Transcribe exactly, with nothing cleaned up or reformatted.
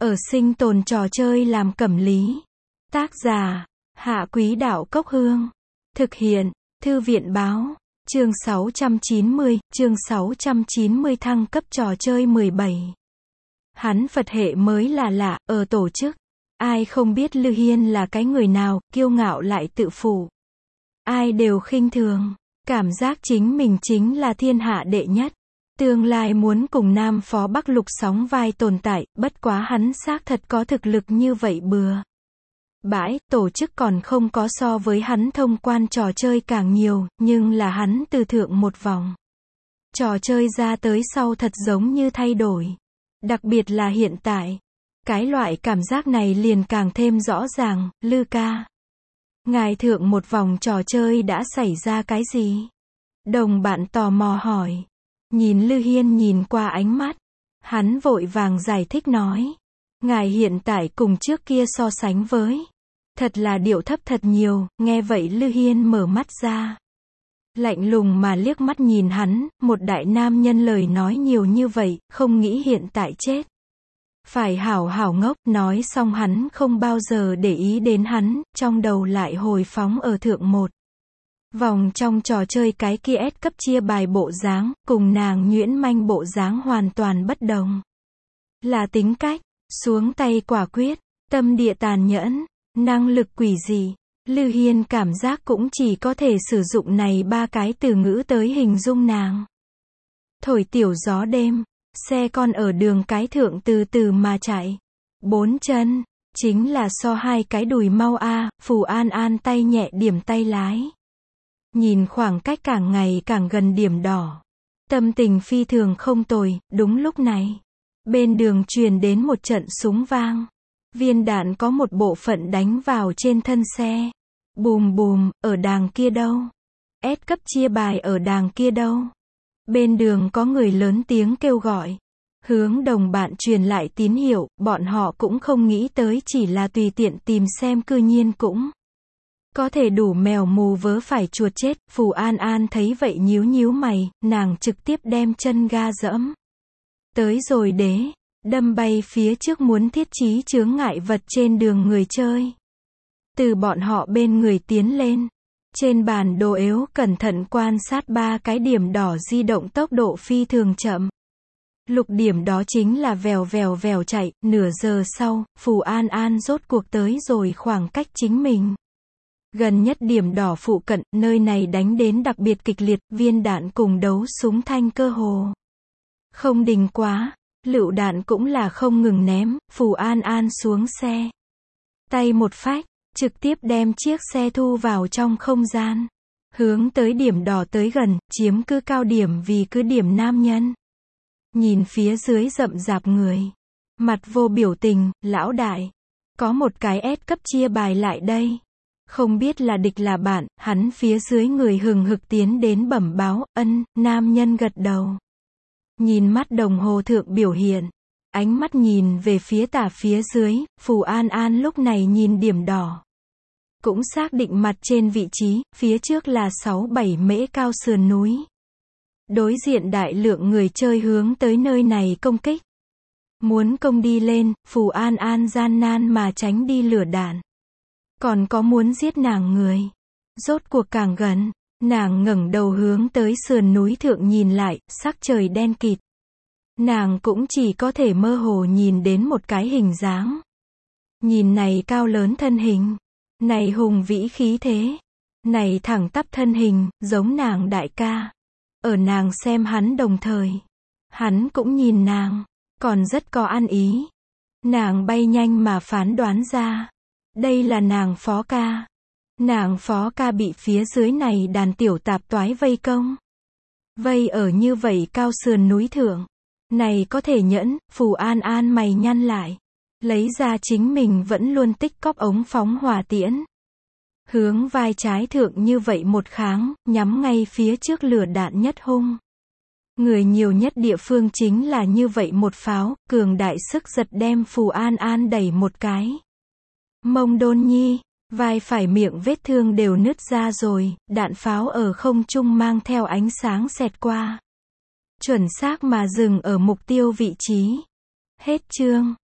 Ở sinh tồn trò chơi làm cẩm lý. Tác giả, Hạ Quý Đạo Cốc Hương. Thực hiện, Thư viện Báo. Chương sáu trăm chín mươi, chương sáu trăm chín mươi thăng cấp trò chơi mười bảy. Hắn Phật hệ mới là lạ, ở tổ chức. Ai không biết Lư Hiên là cái người nào, kiêu ngạo lại tự phụ. Ai đều khinh thường, cảm giác chính mình chính là thiên hạ đệ nhất. Tương lai muốn cùng Nam Phó Bắc Lục sóng vai tồn tại, bất quá hắn xác thật có thực lực như vậy bừa. Bãi, tổ chức còn không có so với hắn thông quan trò chơi càng nhiều, nhưng là hắn từ thượng một vòng. Trò chơi ra tới sau thật giống như thay đổi. Đặc biệt là hiện tại. Cái loại cảm giác này liền càng thêm rõ ràng, Lư ca. Ngài thượng một vòng trò chơi đã xảy ra cái gì? Đồng bạn tò mò hỏi. Nhìn Lư Hiên nhìn qua ánh mắt. Hắn vội vàng giải thích nói. Ngài hiện tại cùng trước kia so sánh với. Thật là điệu thấp thật nhiều, nghe vậy Lư Hiên mở mắt ra. Lạnh lùng mà liếc mắt nhìn hắn, một đại nam nhân lời nói nhiều như vậy, không nghĩ hiện tại chết. Phải hảo hảo ngốc, nói xong hắn không bao giờ để ý đến hắn, trong đầu lại hồi phóng ở thượng một. Vòng trong trò chơi cái kia S cấp chia bài bộ dáng, cùng nàng nhuyễn manh bộ dáng hoàn toàn bất đồng. Là tính cách, xuống tay quả quyết, tâm địa tàn nhẫn, năng lực quỷ dị. Lư Hiên cảm giác cũng chỉ có thể sử dụng này ba cái từ ngữ tới hình dung nàng. Thổi tiểu gió đêm, xe con ở đường cái thượng từ từ mà chạy. Bốn chân, chính là so hai cái đùi mau a, Phù An An tay nhẹ điểm tay lái. Nhìn khoảng cách càng ngày càng gần điểm đỏ. Tâm tình phi thường không tồi, đúng lúc này. Bên đường truyền đến một trận súng vang. Viên đạn có một bộ phận đánh vào trên thân xe. Bùm bùm, ở đàng kia đâu? S cấp chia bài ở đàng kia đâu? Bên đường có người lớn tiếng kêu gọi. Hướng đồng bạn truyền lại tín hiệu, bọn họ cũng không nghĩ tới chỉ là tùy tiện tìm xem cư nhiên cũng. Có thể đủ mèo mù vớ phải chuột chết, Phù An An thấy vậy nhíu nhíu mày, nàng trực tiếp đem chân ga dẫm. Tới rồi đế, đâm bay phía trước muốn thiết trí chướng ngại vật trên đường người chơi. Từ bọn họ bên người tiến lên. Trên bản đồ yếu cẩn thận quan sát ba cái điểm đỏ di động tốc độ phi thường chậm. Lục điểm đó chính là vèo vèo vèo chạy, nửa giờ sau, Phù An An rốt cuộc tới rồi khoảng cách chính mình. Gần nhất điểm đỏ phụ cận, nơi này đánh đến đặc biệt kịch liệt, viên đạn cùng đấu súng thanh cơ hồ. Không đình quá, lựu đạn cũng là không ngừng ném, Phù An An xuống xe. Tay một phách, trực tiếp đem chiếc xe thu vào trong không gian. Hướng tới điểm đỏ tới gần, chiếm cứ cao điểm vì cứ điểm nam nhân. Nhìn phía dưới rậm rạp người. Mặt vô biểu tình, lão đại. Có một cái S cấp chia bài lại đây. Không biết là địch là bạn, hắn phía dưới người hừng hực tiến đến bẩm báo, ân, nam nhân gật đầu. Nhìn mắt đồng hồ thượng biểu hiện. Ánh mắt nhìn về phía tả phía dưới, Phù An An lúc này nhìn điểm đỏ. Cũng xác định mặt trên vị trí, phía trước là sáu bảy mễ cao sườn núi. Đối diện đại lượng người chơi hướng tới nơi này công kích. Muốn công đi lên, Phù An An gian nan mà tránh đi lửa đạn. Còn có muốn giết nàng người. Rốt cuộc càng gần, nàng ngẩng đầu hướng tới sườn núi thượng nhìn lại, sắc trời đen kịt. Nàng cũng chỉ có thể mơ hồ nhìn đến một cái hình dáng. Nhìn này cao lớn thân hình. Này hùng vĩ khí thế. Này thẳng tắp thân hình, giống nàng đại ca. Ở nàng xem hắn đồng thời. Hắn cũng nhìn nàng. Còn rất có ăn ý. Nàng bay nhanh mà phán đoán ra. Đây là nàng phó ca. Nàng phó ca bị phía dưới này đàn tiểu tạp toái vây công. Vây ở như vậy cao sườn núi thượng. Này có thể nhẫn, Phù An An mày nhăn lại. Lấy ra chính mình vẫn luôn tích cóp ống phóng hỏa tiễn. Hướng vai trái thượng như vậy một kháng, nhắm ngay phía trước lửa đạn nhất hung. Người nhiều nhất địa phương chính là như vậy một pháo, cường đại sức giật đem Phù An An đẩy một cái. Mông đôn nhi, vai phải miệng vết thương đều nứt ra rồi, đạn pháo ở không trung mang theo ánh sáng xẹt qua. Chuẩn xác mà dừng ở mục tiêu vị trí. Hết chương.